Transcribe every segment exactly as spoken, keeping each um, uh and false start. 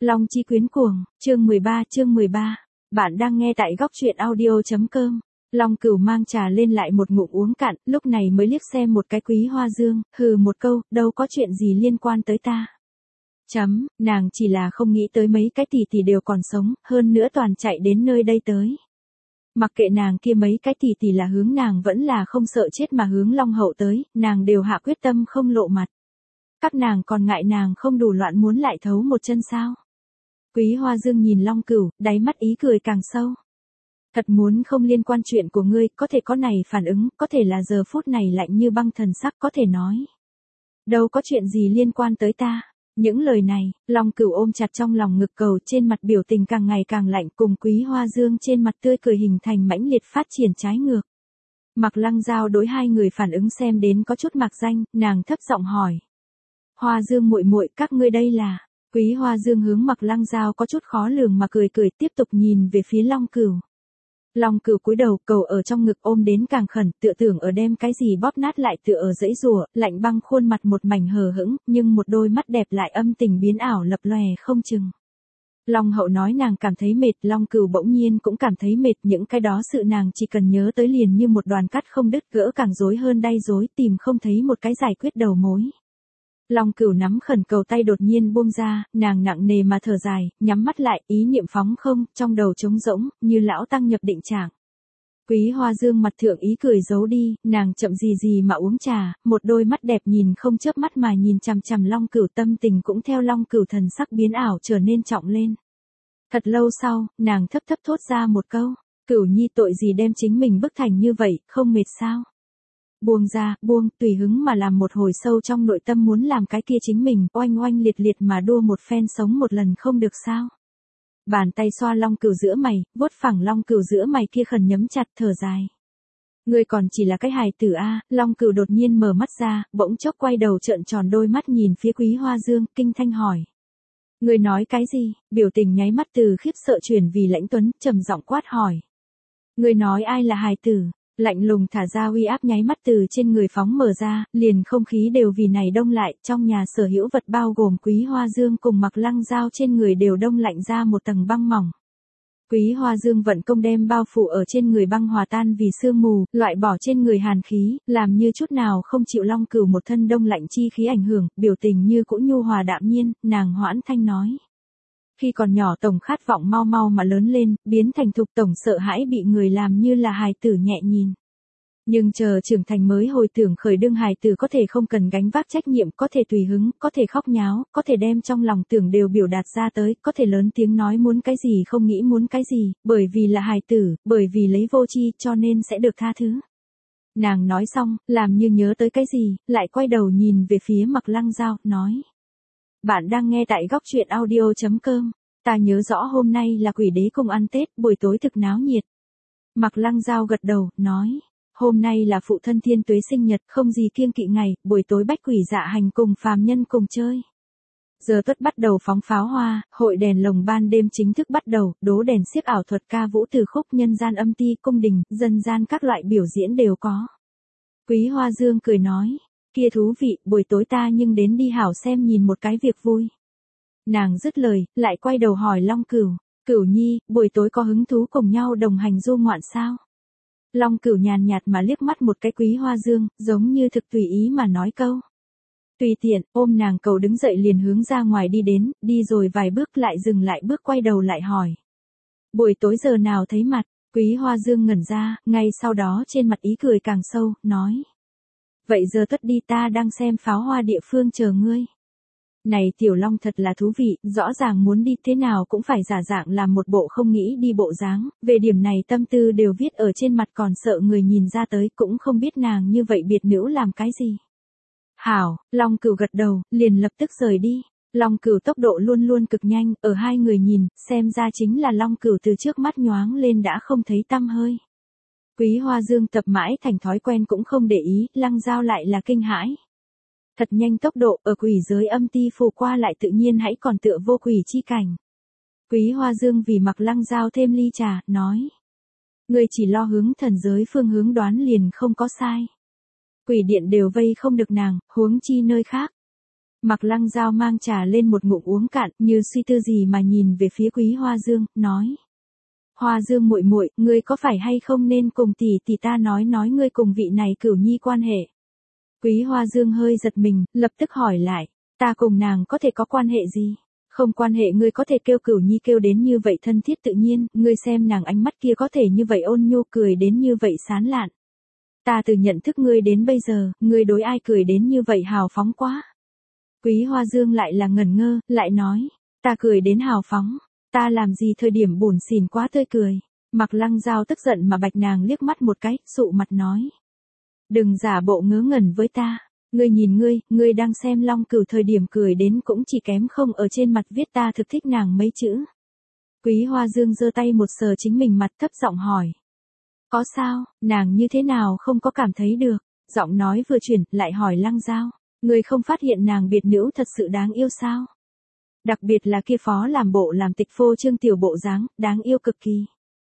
Long Chi Quyến Cuồng, chương mười ba, chương mười ba. Bạn đang nghe tại góc truyện audio.com. Long Cửu mang trà lên lại một ngụm uống cạn, lúc này mới liếc xem một cái Quý Hoa Dương, hừ một câu, đâu có chuyện gì liên quan tới ta. Chấm, nàng chỉ là không nghĩ tới mấy cái tỷ tỷ đều còn sống, hơn nữa toàn chạy đến nơi đây tới. Mặc kệ nàng kia mấy cái tỷ tỷ là hướng nàng vẫn là không sợ chết mà hướng Long Hậu tới, nàng đều hạ quyết tâm không lộ mặt. Các nàng còn ngại nàng không đủ loạn muốn lại thấu một chân sao. Quý Hoa Dương nhìn Long Cửu, đáy mắt ý cười càng sâu. Thật muốn không liên quan chuyện của ngươi, có thể có này phản ứng, có thể là giờ phút này lạnh như băng thần sắc, có thể nói. Đâu có chuyện gì liên quan tới ta. Những lời này, Long Cửu ôm chặt trong lòng ngực cầu, trên mặt biểu tình càng ngày càng lạnh, cùng Quý Hoa Dương trên mặt tươi cười hình thành mãnh liệt phát triển trái ngược. Mạc Lăng Giao đối hai người phản ứng xem đến có chút mạc danh, nàng thấp giọng hỏi. Hoa Dương muội muội, các ngươi đây là? Quý Hoa Dương hướng Mạc Lăng Giao có chút khó lường mà cười cười, tiếp tục nhìn về phía Long Cửu. Long Cửu cúi đầu, cầu ở trong ngực ôm đến càng khẩn, tựa tưởng ở đem cái gì bóp nát lại, tựa ở giãy giụa, lạnh băng khuôn mặt một mảnh hờ hững, nhưng một đôi mắt đẹp lại âm tình biến ảo lập lòe không chừng. Long Hậu nói nàng cảm thấy mệt, Long Cửu bỗng nhiên cũng cảm thấy mệt, những cái đó sự nàng chỉ cần nhớ tới liền như một đoàn cát không đứt, gỡ càng rối hơn đay rối, tìm không thấy một cái giải quyết đầu mối. Long Cửu nắm khẩn cầu tay đột nhiên buông ra, nàng nặng nề mà thở dài, nhắm mắt lại, ý niệm phóng không, trong đầu trống rỗng, như lão tăng nhập định trạng. Quý Hoa Dương mặt thượng ý cười giấu đi, nàng chậm gì gì mà uống trà, một đôi mắt đẹp nhìn không chớp mắt mà nhìn chằm chằm Long Cửu, tâm tình cũng theo Long Cửu thần sắc biến ảo trở nên trọng lên. Thật lâu sau, nàng thấp thấp thốt ra một câu, Cửu nhi tội gì đem chính mình bức thành như vậy, không mệt sao? Buông ra, buông, tùy hứng mà làm một hồi sâu trong nội tâm muốn làm cái kia chính mình, oanh oanh liệt liệt mà đua một phen sống một lần không được sao. Bàn tay xoa Long Cửu giữa mày, vuốt phẳng Long Cửu giữa mày kia khẩn nhấm chặt, thở dài. Ngươi còn chỉ là cái hài tử a. Long Cửu đột nhiên mở mắt ra, bỗng chốc quay đầu trợn tròn đôi mắt nhìn phía Quý Hoa Dương, kinh thanh hỏi. Ngươi nói cái gì? Biểu tình nháy mắt từ khiếp sợ chuyển vì lãnh tuấn, trầm giọng quát hỏi. Ngươi nói ai là hài tử? Lạnh lùng thả ra uy áp nháy mắt từ trên người phóng mở ra, liền không khí đều vì này đông lại, trong nhà sở hữu vật bao gồm Quý Hoa Dương cùng Mạc Lăng Giao trên người đều đông lạnh ra một tầng băng mỏng. Quý Hoa Dương vận công đem bao phủ ở trên người băng hòa tan vì sương mù, loại bỏ trên người hàn khí, làm như chút nào không chịu Long Cửu một thân đông lạnh chi khí ảnh hưởng, biểu tình như cũ nhu hòa đạm nhiên, nàng hoãn thanh nói. Khi còn nhỏ tổng khát vọng mau mau mà lớn lên, biến thành thục tổng sợ hãi bị người làm như là hài tử nhẹ nhìn. Nhưng chờ trưởng thành mới hồi tưởng khởi đương hài tử có thể không cần gánh vác trách nhiệm, có thể tùy hứng, có thể khóc nháo, có thể đem trong lòng tưởng đều biểu đạt ra tới, có thể lớn tiếng nói muốn cái gì không nghĩ muốn cái gì, bởi vì là hài tử, bởi vì lấy vô tri cho nên sẽ được tha thứ. Nàng nói xong, làm như nhớ tới cái gì, lại quay đầu nhìn về phía Mạc Lăng Giao, nói. Bạn đang nghe tại góc truyện audio.com. Ta nhớ rõ hôm nay là quỷ đế cùng ăn Tết, buổi tối thực náo nhiệt. Mạc Lăng Giao gật đầu, nói. Hôm nay là phụ thân Thiên Tuế sinh nhật, không gì kiêng kỵ ngày, buổi tối bách quỷ dạ hành cùng phàm nhân cùng chơi. Giờ tuất bắt đầu phóng pháo hoa, hội đèn lồng ban đêm chính thức bắt đầu, đố đèn xiếc ảo thuật ca vũ từ khúc nhân gian âm ti cung đình, dân gian các loại biểu diễn đều có. Quý Hoa Dương cười nói. Kia thú vị, buổi tối ta nhưng đến đi hảo xem nhìn một cái việc vui. Nàng dứt lời, lại quay đầu hỏi Long Cửu, Cửu nhi, buổi tối có hứng thú cùng nhau đồng hành du ngoạn sao? Long Cửu nhàn nhạt mà liếc mắt một cái Quý Hoa Dương, giống như thực tùy ý mà nói câu. Tùy tiện, ôm nàng cầu đứng dậy liền hướng ra ngoài đi đến, đi rồi vài bước lại dừng lại bước quay đầu lại hỏi. Buổi tối giờ nào thấy mặt? Quý Hoa Dương ngẩn ra, ngay sau đó trên mặt ý cười càng sâu, nói. Vậy giờ tuất đi, ta đang xem pháo hoa địa phương chờ ngươi. Này Tiểu Long thật là thú vị, rõ ràng muốn đi thế nào cũng phải giả dạng làm một bộ không nghĩ đi bộ dáng, về điểm này tâm tư đều viết ở trên mặt còn sợ người nhìn ra tới, cũng không biết nàng như vậy biệt nữ làm cái gì. Hảo, Long Cửu gật đầu, liền lập tức rời đi. Long Cửu tốc độ luôn luôn cực nhanh, ở hai người nhìn, xem ra chính là Long Cửu từ trước mắt nhoáng lên đã không thấy tăm hơi. Quý Hoa Dương tập mãi thành thói quen cũng không để ý, Lăng Giao lại là kinh hãi. Thật nhanh tốc độ, ở quỷ giới âm ti phù qua lại tự nhiên hãy còn tựa vô quỷ chi cảnh. Quý Hoa Dương vì Mạc Lăng Giao thêm ly trà, nói. Người chỉ lo hướng thần giới phương hướng đoán liền không có sai. Quỷ điện đều vây không được nàng, huống chi nơi khác. Mạc Lăng Giao mang trà lên một ngụm uống cạn, như suy tư gì mà nhìn về phía Quý Hoa Dương, nói: Hoa Dương muội muội, ngươi có phải hay không nên cùng tỷ tỷ ta nói nói ngươi cùng vị này Cửu Nhi quan hệ. Quý Hoa Dương hơi giật mình, lập tức hỏi lại: Ta cùng nàng có thể có quan hệ gì? Không quan hệ, ngươi có thể kêu Cửu Nhi kêu đến như vậy thân thiết tự nhiên, ngươi xem nàng ánh mắt kia có thể như vậy ôn nhu, cười đến như vậy sán lạn. Ta từ nhận thức ngươi đến bây giờ, ngươi đối ai cười đến như vậy hào phóng quá. Quý Hoa Dương lại là ngẩn ngơ, lại nói: Ta cười đến hào phóng, ta làm gì thời điểm buồn xỉn quá tươi cười. Mạc Lăng Giao tức giận mà bạch nàng liếc mắt một cái, sụ mặt nói: Đừng giả bộ ngớ ngẩn với ta. Ngươi nhìn ngươi, ngươi đang xem Long Cửu thời điểm cười đến cũng chỉ kém không ở trên mặt viết ta thực thích nàng mấy chữ. Quý Hoa Dương giơ tay một sờ chính mình mặt, thấp giọng hỏi: Có sao, nàng như thế nào không có cảm thấy được? Giọng nói vừa chuyển, lại hỏi Lăng Giao: Ngươi không phát hiện nàng biệt nữ thật sự đáng yêu sao? Đặc biệt là kia phó làm bộ làm tịch phô trương tiểu bộ dáng, đáng yêu cực kỳ.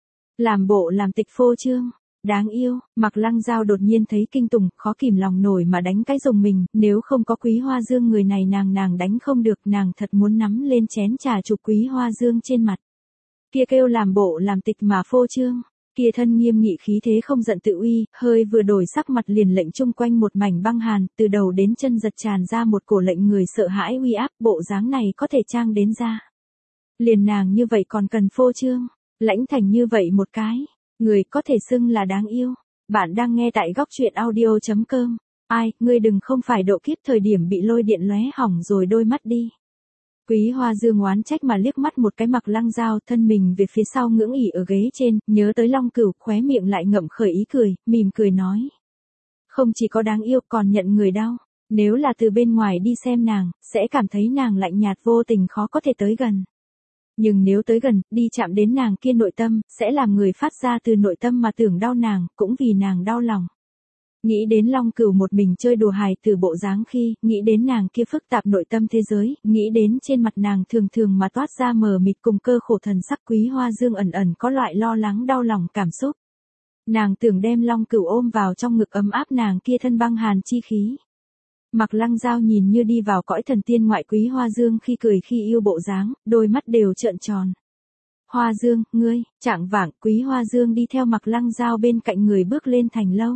Làm bộ làm tịch phô trương, đáng yêu. Mạc Lăng Giao đột nhiên thấy kinh tủng, khó kìm lòng nổi mà đánh cái rùng mình, nếu không có Quý Hoa Dương người này nàng nàng đánh không được, nàng thật muốn nắm lên chén trà chụp Quý Hoa Dương trên mặt. Kia kêu làm bộ làm tịch mà phô trương, kia thân nghiêm nghị khí thế không giận tự uy, hơi vừa đổi sắc mặt liền lệnh chung quanh một mảnh băng hàn, từ đầu đến chân giật tràn ra một cổ lệnh người sợ hãi uy áp, bộ dáng này có thể trang đến ra. Liền nàng như vậy còn cần phô trương, lãnh thành như vậy một cái, người có thể xưng là đáng yêu. Bạn đang nghe tại góc truyện audio chấm com. Ai, ngươi đừng không phải độ kiếp thời điểm bị lôi điện lóe hỏng rồi đôi mắt đi. Quý Hoa Dương oán trách mà liếc mắt một cái Mạc Lăng Giao, thân mình về phía sau ngưỡng ỉ ở ghế trên, nhớ tới Long Cửu, khóe miệng lại ngậm khởi ý cười, mỉm cười nói: Không chỉ có đáng yêu còn nhận người đau. Nếu là từ bên ngoài đi xem nàng, sẽ cảm thấy nàng lạnh nhạt vô tình khó có thể tới gần. Nhưng nếu tới gần, đi chạm đến nàng kia nội tâm, sẽ làm người phát ra từ nội tâm mà tưởng đau nàng, cũng vì nàng đau lòng. Nghĩ đến Long Cửu một mình chơi đùa hài từ bộ dáng khi, nghĩ đến nàng kia phức tạp nội tâm thế giới, nghĩ đến trên mặt nàng thường thường mà toát ra mờ mịt cùng cơ khổ thần sắc, Quý Hoa Dương ẩn ẩn có loại lo lắng đau lòng cảm xúc. Nàng tưởng đem Long Cửu ôm vào trong ngực ấm áp nàng kia thân băng hàn chi khí. Mạc Lăng Giao nhìn như đi vào cõi thần tiên ngoại Quý Hoa Dương khi cười khi yêu bộ dáng, đôi mắt đều trợn tròn. Hoa Dương, ngươi, trạng vạng, Quý Hoa Dương đi theo Mạc Lăng Giao bên cạnh người bước lên thành lâu.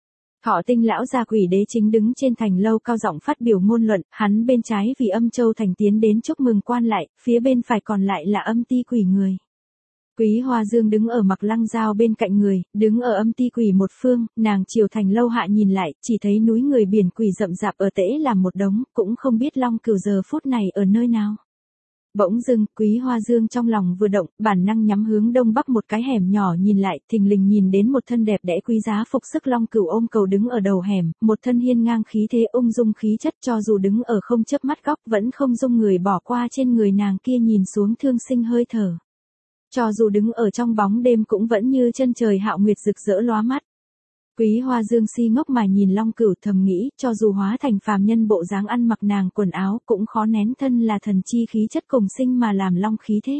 Thọ Tinh lão gia Quỷ Đế chính đứng trên thành lâu cao giọng phát biểu ngôn luận, hắn bên trái vì Âm Châu thành tiến đến chúc mừng quan lại, phía bên phải còn lại là Âm Ti Quỷ người. Quý Hoa Dương đứng ở Mạc Lăng Giao bên cạnh người, đứng ở Âm Ti Quỷ một phương, nàng chiều thành lâu hạ nhìn lại, chỉ thấy núi người biển quỷ rậm rạp ở tễ làm một đống, cũng không biết Long Cửu giờ phút này ở nơi nào. Bỗng dưng, Quý Hoa Dương trong lòng vừa động, bản năng nhắm hướng đông bắc một cái hẻm nhỏ nhìn lại, thình lình nhìn đến một thân đẹp đẽ quý giá phục sức Long Cửu ôm cầu đứng ở đầu hẻm, một thân hiên ngang khí thế ung dung khí chất, cho dù đứng ở không chớp mắt góc vẫn không dung người bỏ qua trên người nàng kia nhìn xuống thương sinh hơi thở. Cho dù đứng ở trong bóng đêm cũng vẫn như chân trời hạo nguyệt rực rỡ lóa mắt. Quý Hoa Dương si ngốc mà nhìn Long Cửu, thầm nghĩ, cho dù hóa thành phàm nhân bộ dáng ăn mặc nàng quần áo cũng khó nén thân là thần chi khí chất cùng sinh mà làm long khí thế.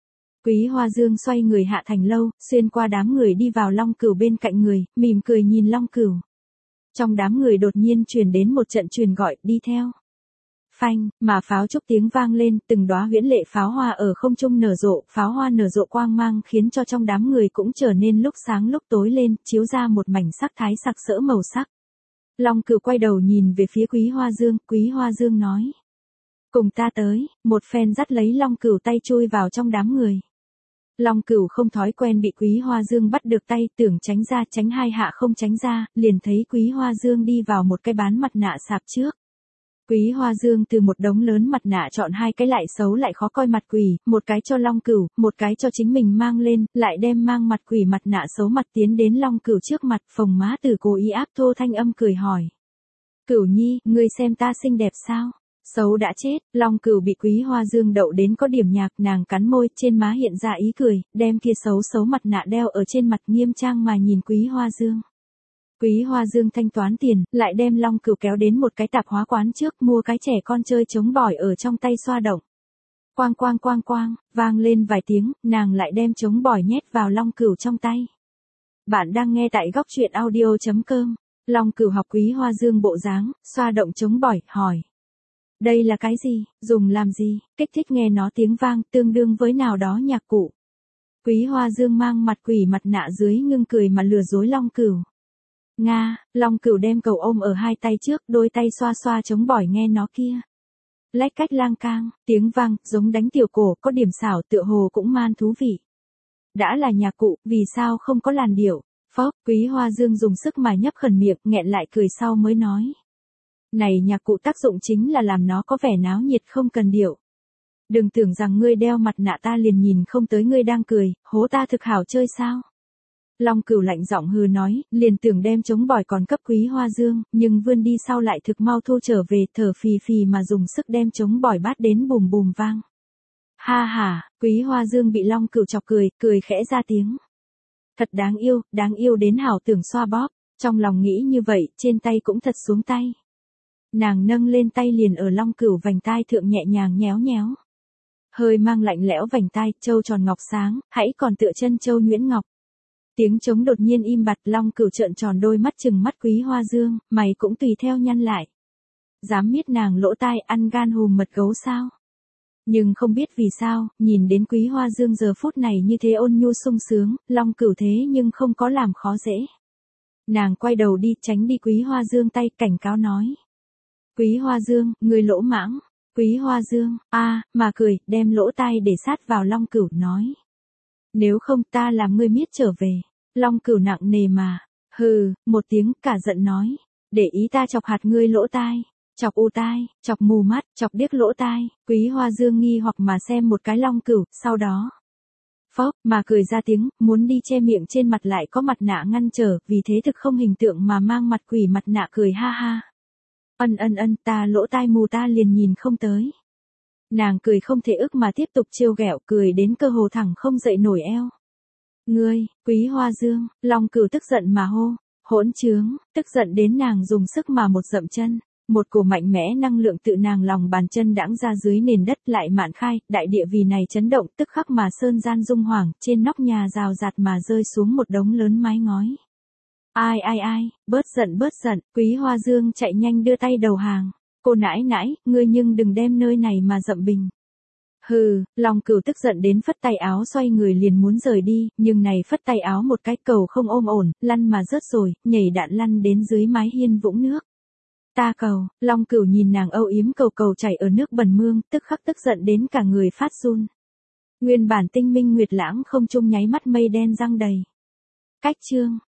Quý Hoa Dương xoay người hạ thành lâu, xuyên qua đám người đi vào Long Cửu bên cạnh người, mỉm cười nhìn Long Cửu. Trong đám người đột nhiên truyền đến một trận truyền gọi, đi theo. Phanh, mà pháo trúc tiếng vang lên, từng đóa huyễn lệ pháo hoa ở không trung nở rộ, pháo hoa nở rộ quang mang khiến cho trong đám người cũng trở nên lúc sáng lúc tối lên, chiếu ra một mảnh sắc thái sặc sỡ màu sắc. Long Cửu quay đầu nhìn về phía Quý Hoa Dương, Quý Hoa Dương nói: Cùng ta tới, một phen dắt lấy Long Cửu tay chui vào trong đám người. Long Cửu không thói quen bị Quý Hoa Dương bắt được tay, tưởng tránh ra, tránh hai hạ không tránh ra, liền thấy Quý Hoa Dương đi vào một cái bán mặt nạ sạp trước. Quý Hoa Dương từ một đống lớn mặt nạ chọn hai cái lại xấu lại khó coi mặt quỷ, một cái cho Long Cửu, một cái cho chính mình mang lên, lại đem mang mặt quỷ mặt nạ xấu mặt tiến đến Long Cửu trước mặt, phồng má từ cố ý áp thô thanh âm cười hỏi: Cửu Nhi, ngươi xem ta xinh đẹp sao? Xấu đã chết. Long Cửu bị Quý Hoa Dương đậu đến có điểm nhạc, nàng cắn môi, trên má hiện ra ý cười, đem kia xấu xấu mặt nạ đeo ở trên mặt, nghiêm trang mà nhìn Quý Hoa Dương. Quý Hoa Dương thanh toán tiền, lại đem Long Cửu kéo đến một cái tạp hóa quán trước, mua cái trẻ con chơi trống bỏi ở trong tay xoa động. Quang quang quang quang, vang lên vài tiếng, nàng lại đem trống bỏi nhét vào Long Cửu trong tay. Bạn đang nghe tại góc truyện audio chấm com. Long Cửu học Quý Hoa Dương bộ dáng, xoa động trống bỏi, hỏi: Đây là cái gì, dùng làm gì, kích thích nghe nó tiếng vang, tương đương với nào đó nhạc cụ. Quý Hoa Dương mang mặt quỷ mặt nạ dưới ngưng cười mà lừa dối Long Cửu. Nga, Long Cửu đem cầu ôm ở hai tay trước, đôi tay xoa xoa chống bỏi nghe nó kia. Lách cách lang cang, tiếng vang, giống đánh tiểu cổ, có điểm xảo tựa hồ cũng man thú vị. Đã là nhạc cụ, vì sao không có làn điệu? Phốc, Quý Hoa Dương dùng sức mà nhấp khẩn miệng, nghẹn lại cười sau mới nói. Này nhạc cụ tác dụng chính là làm nó có vẻ náo nhiệt không cần điệu. Đừng tưởng rằng ngươi đeo mặt nạ ta liền nhìn không tới ngươi đang cười, hố ta thực hảo chơi sao? Long Cửu lạnh giọng hừ nói, liền tưởng đem chống bỏi còn cấp Quý Hoa Dương, nhưng vươn đi sau lại thực mau thu trở về, thở phì phì mà dùng sức đem chống bỏi bát đến bùm bùm vang. Ha ha, Quý Hoa Dương bị Long Cửu chọc cười, cười khẽ ra tiếng. Thật đáng yêu, đáng yêu đến hảo tưởng xoa bóp, trong lòng nghĩ như vậy, trên tay cũng thật xuống tay. Nàng nâng lên tay liền ở Long Cửu vành tai thượng nhẹ nhàng nhéo nhéo. Hơi mang lạnh lẽo vành tai, châu tròn ngọc sáng, hãy còn tựa chân châu nhuyễn ngọc. Tiếng trống đột nhiên im bặt, Long Cửu trợn tròn đôi mắt chừng mắt Quý Hoa Dương, mày cũng tùy theo nhăn lại. Dám miết nàng lỗ tai ăn gan hùm mật gấu sao? Nhưng không biết vì sao, nhìn đến Quý Hoa Dương giờ phút này như thế ôn nhu sung sướng, Long Cửu thế nhưng không có làm khó dễ. Nàng quay đầu đi tránh đi Quý Hoa Dương tay cảnh cáo nói. Quý Hoa Dương, người lỗ mãng. Quý Hoa Dương, a à, mà cười, đem lỗ tai để sát vào Long Cửu nói. Nếu không ta làm ngươi miết trở về. Long Cửu nặng nề mà. Hừ, một tiếng cả giận nói. Để ý ta chọc hạt ngươi lỗ tai. Chọc u tai, chọc mù mắt, chọc điếc lỗ tai. Quý Hoa Dương nghi hoặc mà xem một cái Long Cửu, sau đó. Phốc, mà cười ra tiếng, muốn đi che miệng trên mặt lại có mặt nạ ngăn trở, vì thế thực không hình tượng mà mang mặt quỷ mặt nạ cười ha ha. Ân ân ân, ta lỗ tai mù ta liền nhìn không tới. Nàng cười không thể ức mà tiếp tục trêu ghẹo, cười đến cơ hồ thẳng không dậy nổi eo. Ngươi, Quý Hoa Dương, Long Cửu tức giận mà hô, hỗn trướng, tức giận đến nàng dùng sức mà một dậm chân. Một cổ mạnh mẽ năng lượng tự nàng lòng bàn chân đãng ra dưới nền đất lại mạn khai, đại địa vì này chấn động, tức khắc mà sơn gian rung hoảng, trên nóc nhà rào rạt mà rơi xuống một đống lớn mái ngói. Ai ai ai, bớt giận bớt giận, Quý Hoa Dương chạy nhanh đưa tay đầu hàng. Cô nãi nãi, ngươi nhưng đừng đem nơi này mà dậm bình. Hừ, Long Cửu tức giận đến phất tay áo xoay người liền muốn rời đi, nhưng này phất tay áo một cái cầu không ôm ổn, lăn mà rớt rồi, nhảy đạn lăn đến dưới mái hiên vũng nước. Ta cầu, Long Cửu nhìn nàng âu yếm cầu cầu chảy ở nước bần mương, tức khắc tức giận đến cả người phát run. Nguyên bản tinh minh nguyệt lãng không trung nháy mắt mây đen răng đầy. Cách chương